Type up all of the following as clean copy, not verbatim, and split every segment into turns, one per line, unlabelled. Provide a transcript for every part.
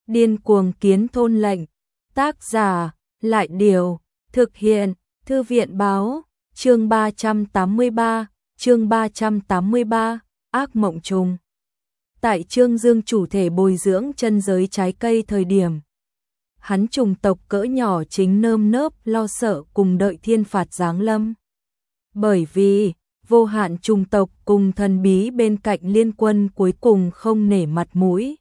Điên cuồng kiến thôn lệnh. Tác giả, Lại Điều. Thực hiện, Thư viện báo. Chương 383, Ác mộng trùng. Tại Trương Dương chủ thể bồi dưỡng chân giới trái cây thời điểm, hắn trùng tộc cỡ nhỏ chính nơm nớp lo sợ cùng đợi thiên phạt giáng lâm. Bởi vì vô hạn trùng tộc cùng thần bí bên cạnh liên quân cuối cùng không nể mặt mũi.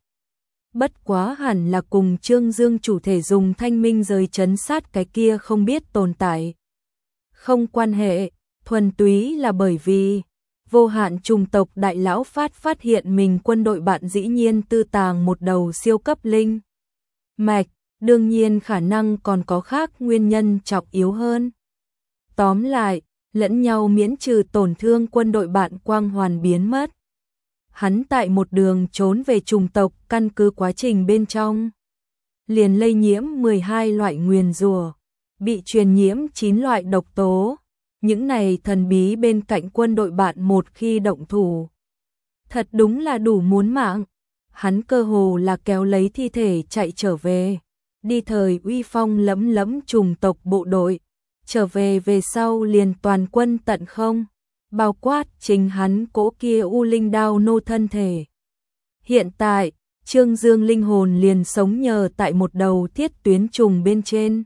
Bất quá hẳn là cùng Trương Dương chủ thể dùng thanh minh giới trấn sát cái kia không biết tồn tại. Không quan hệ, thuần túy là bởi vì vô hạn trùng tộc đại lão phát hiện mình quân đội bạn dĩ nhiên tư tàng một đầu siêu cấp linh mạch, đương nhiên khả năng còn có khác nguyên nhân trọng yếu hơn. Tóm lại, lẫn nhau miễn trừ tổn thương quân đội bạn quang hoàn biến mất. Hắn tại một đường trốn về trùng tộc căn cứ quá trình bên trong, liền lây nhiễm 12 loại nguyền rủa, bị truyền nhiễm 9 loại độc tố. Những này thần bí bên cạnh quân đội bạn một khi động thủ, thật đúng là đủ muốn mạng. Hắn cơ hồ là kéo lấy thi thể chạy trở về, đi thời uy phong lẫm lẫm trùng tộc bộ đội, trở về về sau liền toàn quân tận không, bao quát chính hắn cỗ kia u linh đao nô thân thể. Hiện tại, Trương Dương linh hồn liền sống nhờ tại một đầu thiết tuyến trùng bên trên,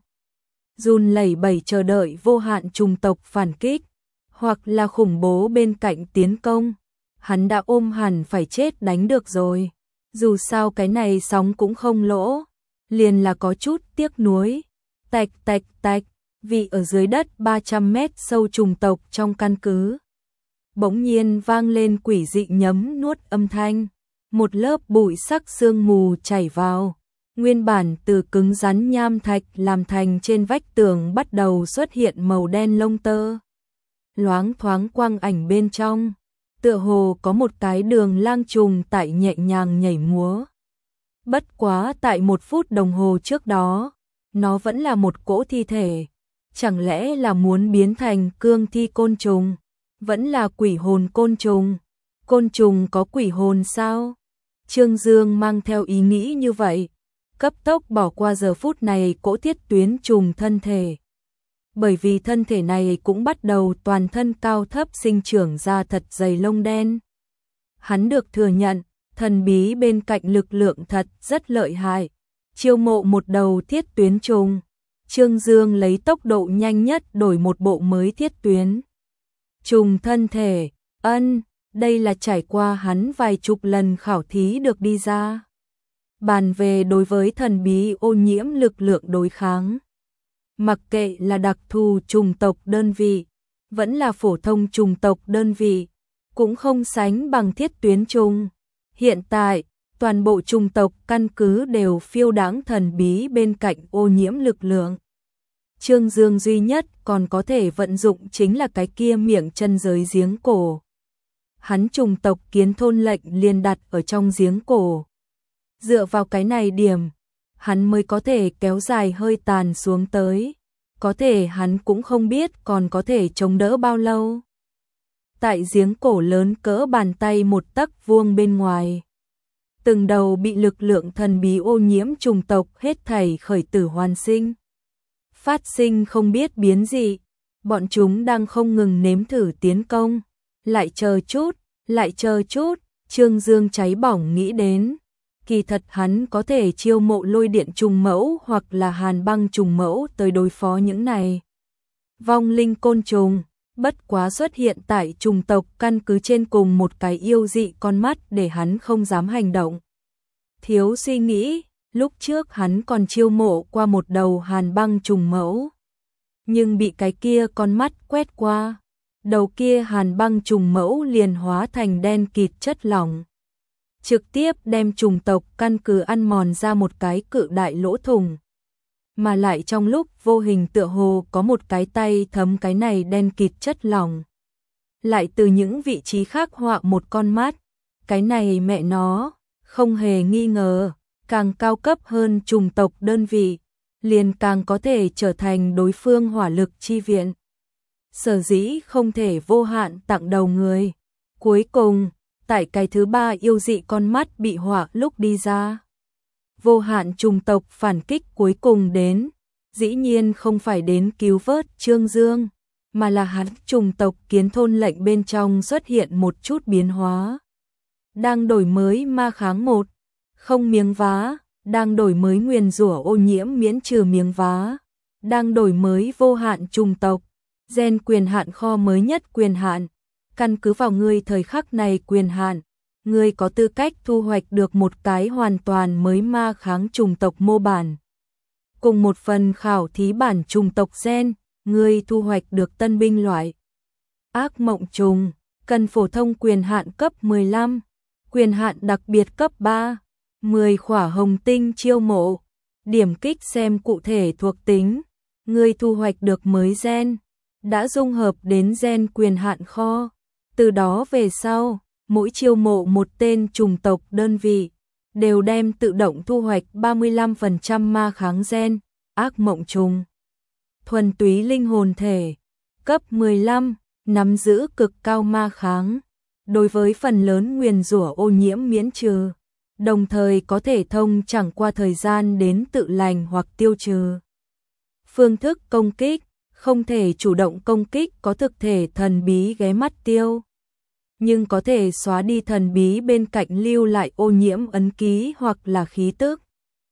run lẩy bẩy chờ đợi vô hạn trùng tộc phản kích, hoặc là khủng bố bên cạnh tiến công. Hắn đã ôm hẳn phải chết đánh được rồi, dù sao cái này sóng cũng không lỗ, liền là có chút tiếc nuối. Tạch tạch tạch, vì ở dưới đất 300 mét sâu trùng tộc trong căn cứ, bỗng nhiên vang lên quỷ dị nhấm nuốt âm thanh, một lớp bụi sắc sương mù chảy vào. Nguyên bản từ cứng rắn nham thạch làm thành trên vách tường bắt đầu xuất hiện màu đen lông tơ. Loáng thoáng quang ảnh bên trong, tựa hồ có một cái đường lang trùng tại nhẹ nhàng nhảy múa. Bất quá tại 1 phút đồng hồ trước đó, nó vẫn là một cỗ thi thể. Chẳng lẽ là muốn biến thành cương thi côn trùng? Vẫn là quỷ hồn côn trùng? Côn trùng có quỷ hồn sao? Trương Dương mang theo ý nghĩ như vậy, cấp tốc bỏ qua giờ phút này cỗ thiết tuyến trùng thân thể. Bởi vì thân thể này cũng bắt đầu toàn thân cao thấp sinh trưởng ra thật dày lông đen. Hắn được thừa nhận, thần bí bên cạnh lực lượng thật rất lợi hại. Chiêu mộ một đầu thiết tuyến trùng, Trương Dương lấy tốc độ nhanh nhất đổi một bộ mới thiết tuyến trùng thân thể. Đây là trải qua hắn vài chục lần khảo thí được đi ra. Bàn về đối với thần bí ô nhiễm lực lượng đối kháng, mặc kệ là đặc thù trùng tộc đơn vị, vẫn là phổ thông trùng tộc đơn vị, cũng không sánh bằng thiết tuyến trùng. Hiện tại, toàn bộ trùng tộc căn cứ đều phiêu đãng thần bí bên cạnh ô nhiễm lực lượng. Trương Dương duy nhất còn có thể vận dụng chính là cái kia miệng chân giới giếng cổ. Hắn trùng tộc kiến thôn lệnh liền đặt ở trong giếng cổ. Dựa vào cái này điểm, hắn mới có thể kéo dài hơi tàn xuống tới. Có thể hắn cũng không biết còn có thể chống đỡ bao lâu. Tại giếng cổ lớn cỡ bàn tay 1 tấc vuông bên ngoài, từng đầu bị lực lượng thần bí ô nhiễm trùng tộc hết thảy khởi tử hoàn sinh. Phát sinh không biết biến dị, bọn chúng đang không ngừng nếm thử tiến công. Lại chờ chút, Trương Dương cháy bỏng nghĩ đến. Kỳ thật hắn có thể chiêu mộ lôi điện trùng mẫu hoặc là hàn băng trùng mẫu tới đối phó những này vong linh côn trùng. Bất quá xuất hiện tại trùng tộc căn cứ trên cùng một cái yêu dị con mắt để hắn không dám hành động. Thiếu suy nghĩ, lúc trước hắn còn chiêu mộ qua một đầu hàn băng trùng mẫu, nhưng bị cái kia con mắt quét qua, đầu kia hàn băng trùng mẫu liền hóa thành đen kịt chất lỏng, trực tiếp đem trùng tộc căn cứ ăn mòn ra một cái cự đại lỗ thủng. Mà lại trong lúc vô hình tựa hồ có một cái tay thấm cái này đen kịt chất lỏng, lại từ những vị trí khác họa một con mắt. Cái này mẹ nó, không hề nghi ngờ, càng cao cấp hơn trùng tộc đơn vị, liền càng có thể trở thành đối phương hỏa lực chi viện. Sở dĩ không thể vô hạn tặng đầu người. Cuối cùng, tại cái thứ 3 yêu dị con mắt bị họa lúc đi ra, vô hạn chủng tộc phản kích cuối cùng đến, dĩ nhiên không phải đến cứu vớt Trương Dương, mà là hắn chủng tộc kiến thôn lệnh bên trong xuất hiện một chút biến hóa. Đang đổi mới ma kháng 1, không miếng vá, đang đổi mới nguyền rủa ô nhiễm miễn trừ miếng vá, đang đổi mới vô hạn chủng tộc, gen quyền hạn kho mới nhất quyền hạn, căn cứ vào ngươi thời khắc này quyền hạn, ngươi có tư cách thu hoạch được một cái hoàn toàn mới ma kháng chủng tộc mô bản. Cùng một phần khảo thí bản chủng tộc gen, ngươi thu hoạch được tân binh loại. Ác mộng trùng, cần phổ thông quyền hạn cấp 15, quyền hạn đặc biệt cấp 3, 10 khỏa hồng tinh chiêu mộ, điểm kích xem cụ thể thuộc tính, ngươi thu hoạch được mới gen, đã dung hợp đến gen quyền hạn kho, từ đó về sau, mỗi chiêu mộ một tên chủng tộc đơn vị, đều đem tự động thu hoạch 35% ma kháng gen, ác mộng trùng. Thuần túy linh hồn thể, cấp 15, nắm giữ cực cao ma kháng, đối với phần lớn nguyền rủa ô nhiễm miễn trừ, đồng thời có thể thông chẳng qua thời gian đến tự lành hoặc tiêu trừ. Phương thức công kích, không thể chủ động công kích có thực thể thần bí ghé mắt tiêu, nhưng có thể xóa đi thần bí bên cạnh lưu lại ô nhiễm ấn ký hoặc là khí tức.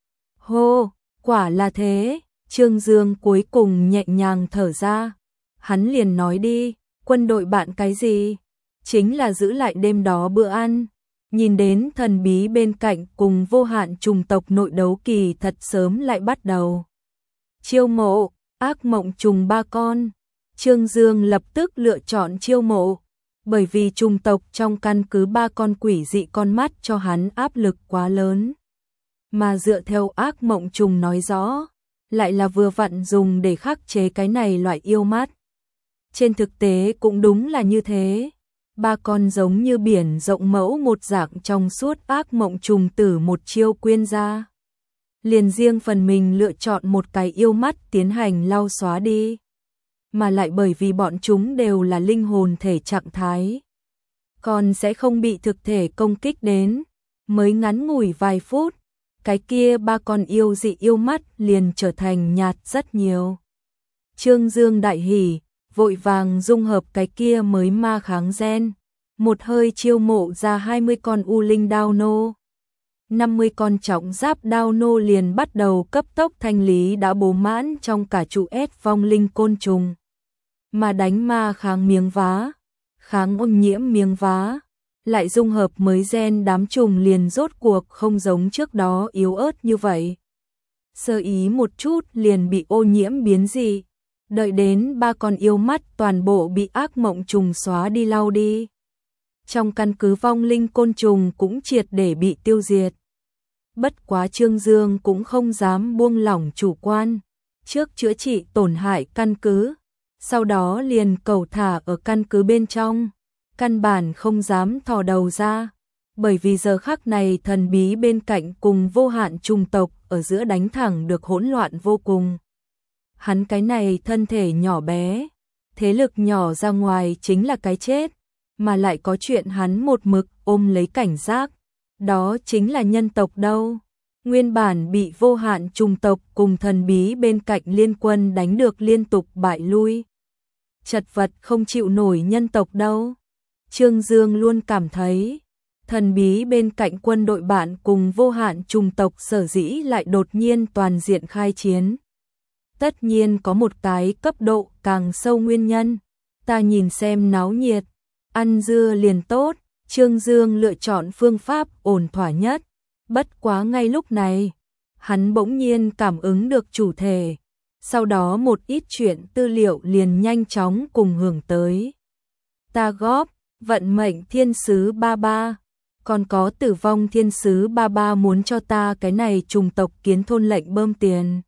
Hô, quả là thế, Trương Dương cuối cùng nhẹ nhàng thở ra, hắn liền nói đi, quân đội bạn cái gì? Chính là giữ lại đêm đó bữa ăn, nhìn đến thần bí bên cạnh cùng vô hạn chủng tộc nội đấu kỳ thật sớm lại bắt đầu. Chiêu mộ, ác mộng trùng 3 con, Trương Dương lập tức lựa chọn chiêu mộ, bởi vì chủng tộc trong căn cứ 3 con quỷ dị con mắt cho hắn áp lực quá lớn. Mà dựa theo ác mộng trùng nói rõ, lại là vừa vặn dùng để khắc chế cái này loại yêu mắt. Trên thực tế cũng đúng là như thế. 3 con giống như biển rộng mẫu một dạng trong suốt ác mộng trùng tử một chiêu quyên ra. Liền riêng phần mình lựa chọn một cái yêu mắt tiến hành lau xóa đi. Mà lại bởi vì bọn chúng đều là linh hồn thể trạng thái, còn sẽ không bị thực thể công kích đến. Mới ngắn ngủi vài phút, cái kia 3 con yêu dị yêu mắt liền trở thành nhạt rất nhiều. Trương Dương đại hỉ, vội vàng dung hợp cái kia mới ma kháng gen, một hơi chiêu mộ ra 20 con u linh đao nô. 50 con trọng giáp đao nô liền bắt đầu cấp tốc thanh lý đã bố mãn trong cả trụ S vong linh côn trùng. Mà đánh ma kháng miếng vá, kháng ô nhiễm miếng vá, lại dung hợp mới gen đám trùng liền rốt cuộc không giống trước đó yếu ớt như vậy. Sơ ý một chút liền bị ô nhiễm biến dị, đợi đến 3 con yêu mắt toàn bộ bị ác mộng trùng xóa đi lau đi. Trong căn cứ vong linh côn trùng cũng triệt để bị tiêu diệt. Bất quá Trương Dương cũng không dám buông lỏng chủ quan, trước chữa trị tổn hại căn cứ, sau đó liền cầu thả ở căn cứ bên trong, căn bản không dám thò đầu ra, bởi vì giờ khắc này thần bí bên cạnh cùng vô hạn chủng tộc ở giữa đánh thẳng được hỗn loạn vô cùng. Hắn cái này thân thể nhỏ bé, thế lực nhỏ ra ngoài chính là cái chết, mà lại có chuyện hắn một mực ôm lấy cảnh giác, đó chính là nhân tộc đâu. Nguyên bản bị vô hạn chủng tộc cùng thần bí bên cạnh liên quân đánh được liên tục bại lui, chật vật không chịu nổi nhân tộc đâu. Trương Dương luôn cảm thấy, thần bí bên cạnh quân đội bạn cùng vô hạn chủng tộc sở dĩ lại đột nhiên toàn diện khai chiến. Tất nhiên có một cái cấp độ càng sâu nguyên nhân, ta nhìn xem náo nhiệt, ăn dưa liền tốt, Trương Dương lựa chọn phương pháp ổn thỏa nhất. Bất quá ngay lúc này, hắn bỗng nhiên cảm ứng được chủ thể, sau đó một ít chuyện tư liệu liền nhanh chóng cùng hưởng tới. Ta góp, vận mệnh thiên sứ 33, còn có tử vong thiên sứ 33 muốn cho ta cái này trùng tộc kiến thôn lệnh bơm tiền.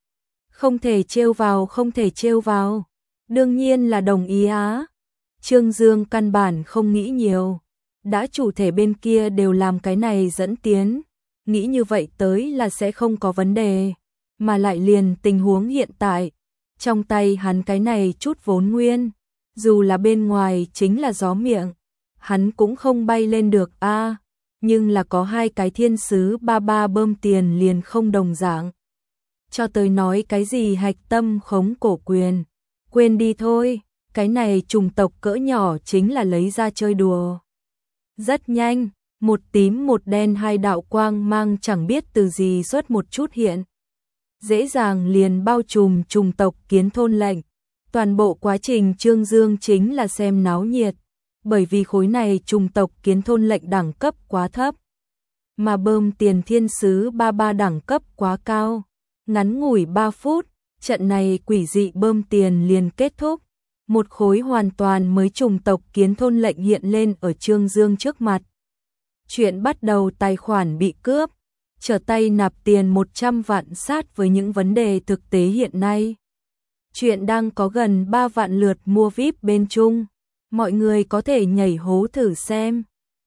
Không thể trêu vào, không thể trêu vào, đương nhiên là đồng ý á. Trương Dương căn bản không nghĩ nhiều, đã chủ thể bên kia đều làm cái này dẫn tiến, nghĩ như vậy tới là sẽ không có vấn đề, mà lại liền tình huống hiện tại, trong tay hắn cái này chút vốn nguyên, dù là bên ngoài chính là gió miệng, hắn cũng không bay lên được a. nhưng là có hai cái thiên sứ ba ba bơm tiền liền không đồng dạng. Cho tới nói cái gì hạch tâm khống cổ quyền, quên đi thôi, cái này chủng tộc cỡ nhỏ chính là lấy ra chơi đùa. Rất nhanh, một tím một đen hai đạo quang mang chẳng biết từ gì xuất một chút hiện. Dễ dàng liền bao trùm chủng tộc Kiến Thôn lệnh. Toàn bộ quá trình Trương Dương chính là xem náo nhiệt, bởi vì khối này chủng tộc Kiến Thôn lệnh đẳng cấp quá thấp, mà bơm tiền thiên sứ ba ba đẳng cấp quá cao. Ngắn ngủi 3 phút, trận này quỷ dị bơm tiền liền kết thúc. Một khối hoàn toàn mới chủng tộc Kiến Thôn lệnh hiện lên ở Trương Dương trước mặt. Chuyện bắt đầu tài khoản bị cướp, trở tay nạp tiền 100 vạn sát với những vấn đề thực tế hiện nay. Chuyện đang có gần 3 vạn lượt mua VIP bên Trung, mọi người có thể nhảy hố thử xem.